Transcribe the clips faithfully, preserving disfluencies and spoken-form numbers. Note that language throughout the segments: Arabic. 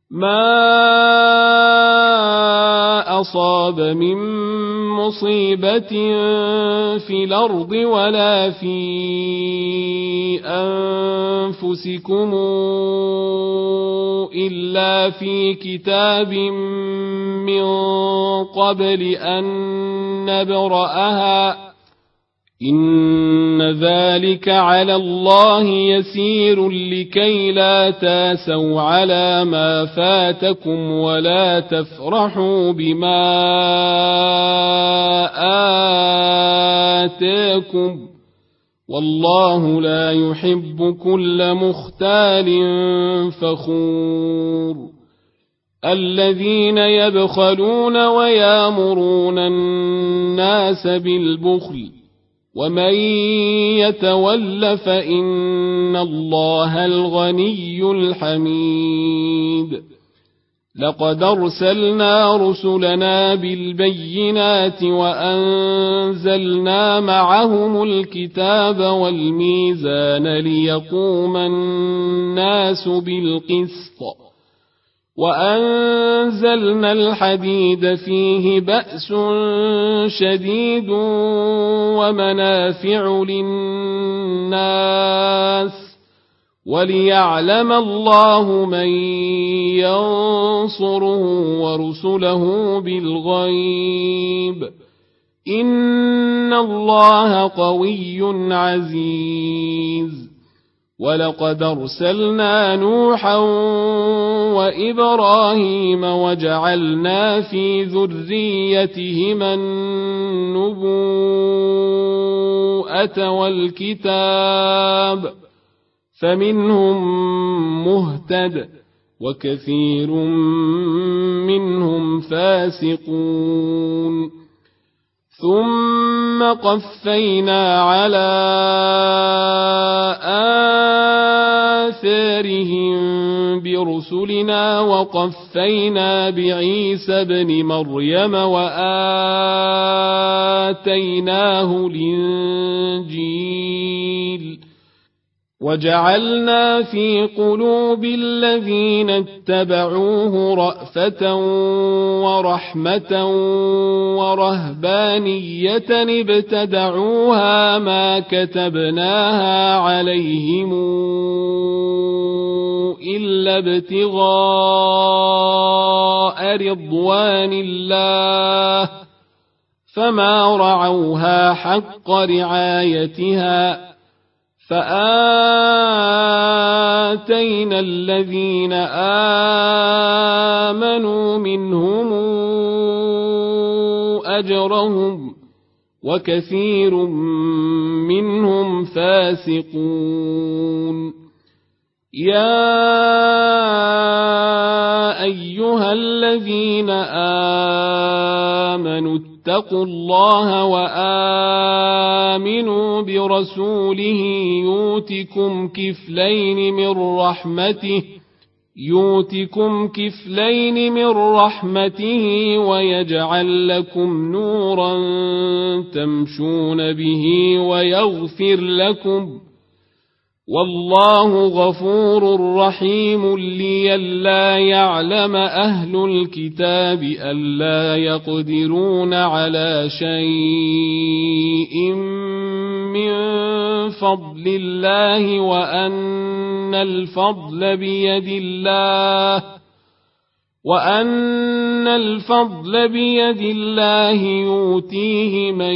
ما أصاب من مصيبة في الأرض ولا في أنفسكم إلا في كتاب من قبل أن نبرأها إن ذلك على الله يسير لكي لا تاسوا على ما فاتكم ولا تفرحوا بما آتاكم والله لا يحب كل مختال فخور الذين يبخلون ويامرون الناس بالبخل ومن يتول فإن الله الغني الحميد لقد أرسلنا رسلنا بالبينات وأنزلنا معهم الكتاب والميزان ليقوم الناس بالقسط وأنزلنا الحديد فيه بأس شديد ومنافع للناس وليعلم الله من ينصره ورسله بالغيب إن الله قوي عزيز ولقد أرسلنا نوحا وإبراهيم وجعلنا في ذريتهما النبوءة والكتاب فمنهم مهتد وكثير منهم فاسقون ثم قفينا على آثارهم برسلنا وقفينا بعيسى ابن مريم وآتيناه الإنجيل وجعلنا في قلوب الذين اتبعوه رأفة ورحمة ورهبانية ابتدعوها ما كتبناها عليهم إلا ابتغاء رضوان الله فما رعوها حق رعايتها فآتينا الذين آمنوا منهم أجرهم وكثير منهم فاسقون يا أيها الذين آمنوا اتقوا الله وآمنوا برسوله يؤتكم كفلين من رحمته يؤتكم كفلين من رحمته ويجعل لكم نورا تمشون به ويغفر لكم والله غفور رحيم لئلا يعلم أهل الكتاب ألا يقدرون على شيء من فضل الله وأن الفضل بيد الله وأن الفضل بيد الله يؤتيه من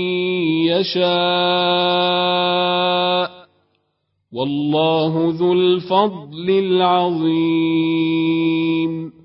يشاء والله ذو الفضل العظيم